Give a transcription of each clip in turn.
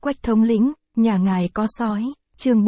Quách thống lĩnh, nhà ngài có sói, chương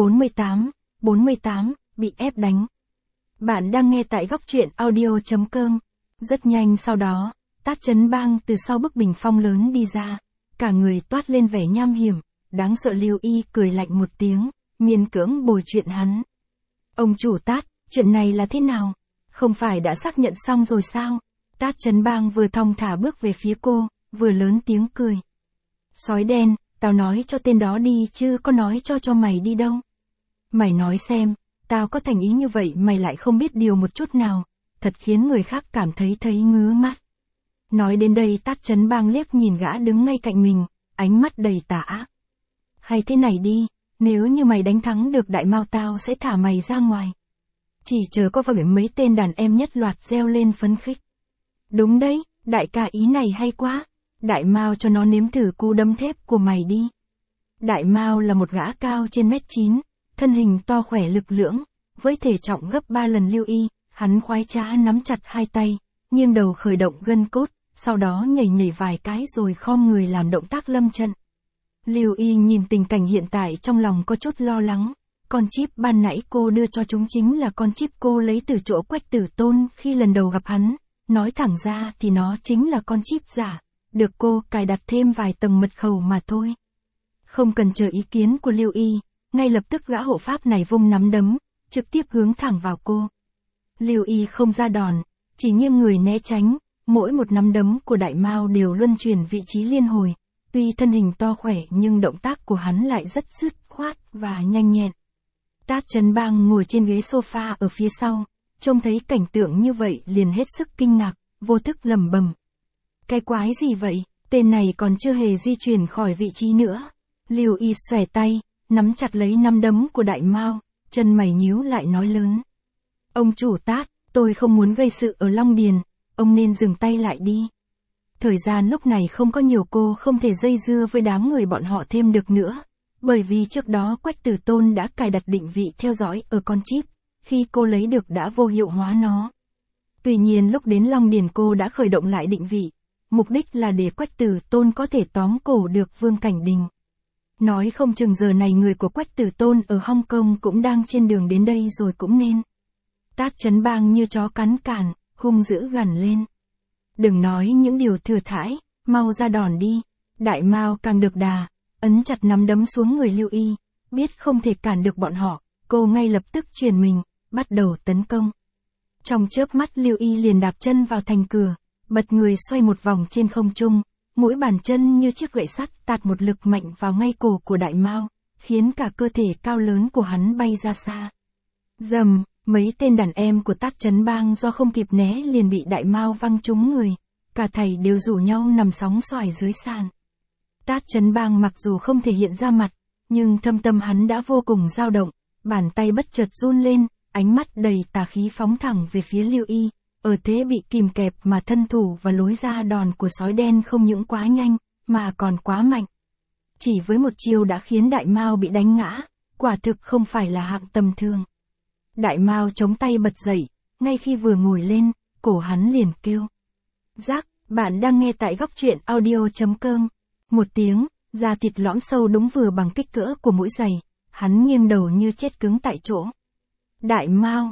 48, bị ép đánh. Bạn đang nghe tại góc truyện audio.com. Rất nhanh sau đó, Tát Chấn Bang từ sau bức bình phong lớn đi ra, cả người toát lên vẻ nham hiểm, đáng sợ. Lưu Y cười lạnh một tiếng, miễn cưỡng bồi chuyện hắn. Ông chủ Tát, chuyện này là thế nào? Không phải đã xác nhận xong rồi sao? Tát Chấn Bang vừa thong thả bước về phía cô, vừa lớn tiếng cười. Sói đen, tao nói cho tên đó đi chứ có nói cho mày đi đâu. Mày nói xem, tao có thành ý như vậy mày lại không biết điều một chút nào, thật khiến người khác cảm thấy ngứa mắt. Nói đến đây Tát Chấn Bang liếc nhìn gã đứng ngay cạnh mình, ánh mắt đầy tà ác. Hay thế này đi, nếu như mày đánh thắng được Đại Mao tao sẽ thả mày ra ngoài. Chỉ chờ có phải mấy tên đàn em nhất loạt reo lên phấn khích. Đúng đấy, đại ca ý này hay quá. Đại Mao cho nó nếm thử cú đấm thép của mày đi. Đại Mao là một gã cao trên 1m9, thân hình to khỏe lực lưỡng, với thể trọng gấp 3 lần Lưu Y, hắn khoái trá nắm chặt hai tay, nghiêng đầu khởi động gân cốt, sau đó nhảy vài cái rồi khom người làm động tác lâm trận. Lưu Y nhìn tình cảnh hiện tại trong lòng có chút lo lắng, con chip ban nãy cô đưa cho chúng chính là con chip cô lấy từ chỗ Quách Tử Tôn khi lần đầu gặp hắn, nói thẳng ra thì nó chính là con chip giả. Được cô cài đặt thêm vài tầng mật khẩu mà thôi. Không cần chờ ý kiến của Lưu Y, ngay lập tức gã hộ pháp này vung nắm đấm, trực tiếp hướng thẳng vào cô. Lưu Y không ra đòn, chỉ nghiêng người né tránh, mỗi một nắm đấm của Đại Mao đều luân chuyển vị trí liên hồi, tuy thân hình to khỏe nhưng động tác của hắn lại rất dứt khoát và nhanh nhẹn. Tát Chấn Bang ngồi trên ghế sofa ở phía sau, trông thấy cảnh tượng như vậy liền hết sức kinh ngạc, vô thức lẩm bẩm. Cái quái gì vậy, tên này còn chưa hề di chuyển khỏi vị trí nữa. Lưu Y xòe tay, nắm chặt lấy nắm đấm của Đại Mao, chân mày nhíu lại nói lớn. Ông chủ Tát, tôi không muốn gây sự ở Long Điền, ông nên dừng tay lại đi. Thời gian lúc này không có nhiều, cô không thể dây dưa với đám người bọn họ thêm được nữa, bởi vì trước đó Quách Tử Tôn đã cài đặt định vị theo dõi ở con chip, khi cô lấy được đã vô hiệu hóa nó. Tuy nhiên lúc đến Long Điền cô đã khởi động lại định vị. Mục đích là để Quách Tử Tôn có thể tóm cổ được Vương Cảnh Đình. Nói không chừng giờ này người của Quách Tử Tôn ở Hong Kong cũng đang trên đường đến đây rồi cũng nên. Tát Chấn Bang như chó cắn cản, hung dữ gằn lên. Đừng nói những điều thừa thãi, mau ra đòn đi. Đại Mao càng được đà, ấn chặt nắm đấm xuống người Lưu Y, biết không thể cản được bọn họ, cô ngay lập tức chuyển mình, bắt đầu tấn công. Trong chớp mắt Lưu Y liền đạp chân vào thành cửa. Bật người xoay một vòng trên không trung, mỗi bàn chân như chiếc gậy sắt tạt một lực mạnh vào ngay cổ của Đại Mao, khiến cả cơ thể cao lớn của hắn bay ra xa. Rầm, mấy tên đàn em của Tát Chấn Bang do không kịp né liền bị Đại Mao văng trúng người, cả thảy đều rủ nhau nằm sóng xoài dưới sàn. Tát Chấn Bang mặc dù không thể hiện ra mặt, nhưng thâm tâm hắn đã vô cùng dao động, bàn tay bất chợt run lên, ánh mắt đầy tà khí phóng thẳng về phía Lưu Y. Ở thế bị kìm kẹp mà thân thủ và lối ra đòn của sói đen không những quá nhanh, mà còn quá mạnh. Chỉ với một chiêu đã khiến Đại Mao bị đánh ngã, quả thực không phải là hạng tầm thường. Đại Mao chống tay bật dậy, ngay khi vừa ngồi lên, cổ hắn liền kêu. Giác, bạn đang nghe tại góc truyện audio.com. Một tiếng, da thịt lõm sâu đúng vừa bằng kích cỡ của mũi giày, hắn nghiêng đầu như chết cứng tại chỗ. Đại Mao,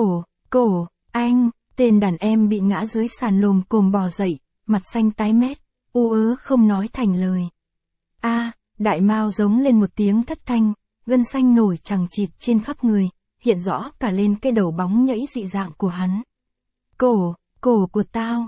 cổ, anh. Tên đàn em bị ngã dưới sàn lồm cồm bò dậy, mặt xanh tái mét, u ớ không nói thành lời. Đại Mao giống lên một tiếng thất thanh, gân xanh nổi chằng chịt trên khắp người, hiện rõ cả lên cái đầu bóng nhẫy dị dạng của hắn. Cổ của tao,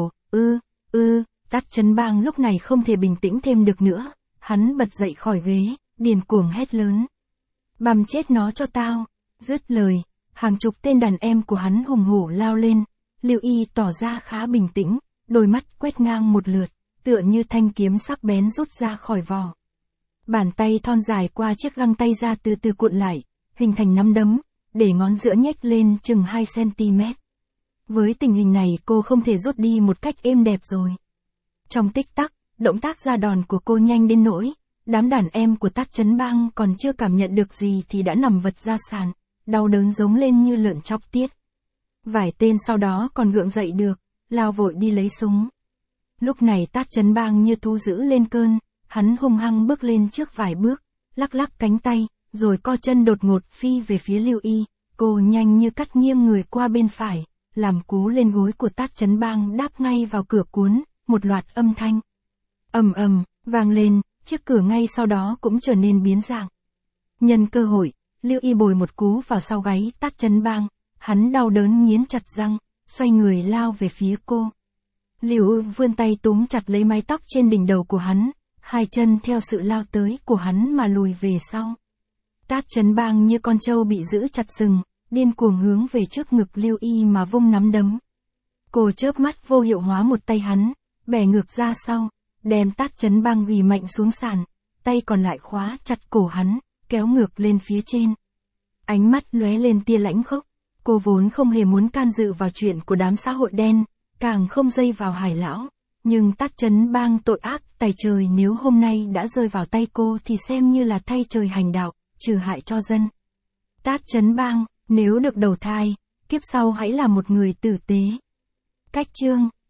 Tát Chấn Bang lúc này không thể bình tĩnh thêm được nữa, hắn bật dậy khỏi ghế, điên cuồng hét lớn. Băm chết nó cho tao, dứt lời. Hàng chục tên đàn em của hắn hùng hổ lao lên, Lưu Y tỏ ra khá bình tĩnh, đôi mắt quét ngang một lượt, tựa như thanh kiếm sắc bén rút ra khỏi vỏ. Bàn tay thon dài qua chiếc găng tay ra từ từ cuộn lại, hình thành nắm đấm, để ngón giữa nhếch lên chừng 2 cm. Với tình hình này cô không thể rút đi một cách êm đẹp rồi. Trong tích tắc, động tác ra đòn của cô nhanh đến nỗi, đám đàn em của Tát Chấn Bang còn chưa cảm nhận được gì thì đã nằm vật ra sàn. Đau đớn giống lên như lợn chóc tiết. Vài tên sau đó còn gượng dậy được, lao vội đi lấy súng. Lúc này Tát Chấn Bang như thú dữ lên cơn, Hắn hung hăng bước lên trước vài bước, lắc lắc cánh tay, rồi co chân đột ngột phi về phía Lưu Y. Cô nhanh như cắt nghiêng người qua bên phải, làm cú lên gối của Tát Chấn Bang đáp ngay vào cửa cuốn, một loạt âm thanh ầm ầm vang lên, chiếc cửa ngay sau đó cũng trở nên biến dạng. Nhân cơ hội, Lưu Y bồi một cú vào sau gáy Tát Chấn Bang, hắn đau đớn nghiến chặt răng, xoay người lao về phía cô. Lưu vươn tay túm chặt lấy mái tóc trên đỉnh đầu của hắn, hai chân theo sự lao tới của hắn mà lùi về sau. Tát Chấn Bang như con trâu bị giữ chặt sừng, điên cuồng hướng về trước ngực Lưu Y mà vung nắm đấm. Cô chớp mắt vô hiệu hóa một tay hắn, bẻ ngược ra sau, đem Tát Chấn Bang ghì mạnh xuống sàn, tay còn lại khóa chặt cổ hắn, kéo ngược lên phía trên. Ánh mắt lóe lên tia lãnh khốc, cô vốn không hề muốn can dự vào chuyện của đám xã hội đen, càng không dây vào Hải lão, nhưng Tát Chấn Bang tội ác tày trời, nếu hôm nay đã rơi vào tay cô thì xem như là thay trời hành đạo, trừ hại cho dân. Tát Chấn Bang, nếu được đầu thai, kiếp sau hãy là một người tử tế. Cách chương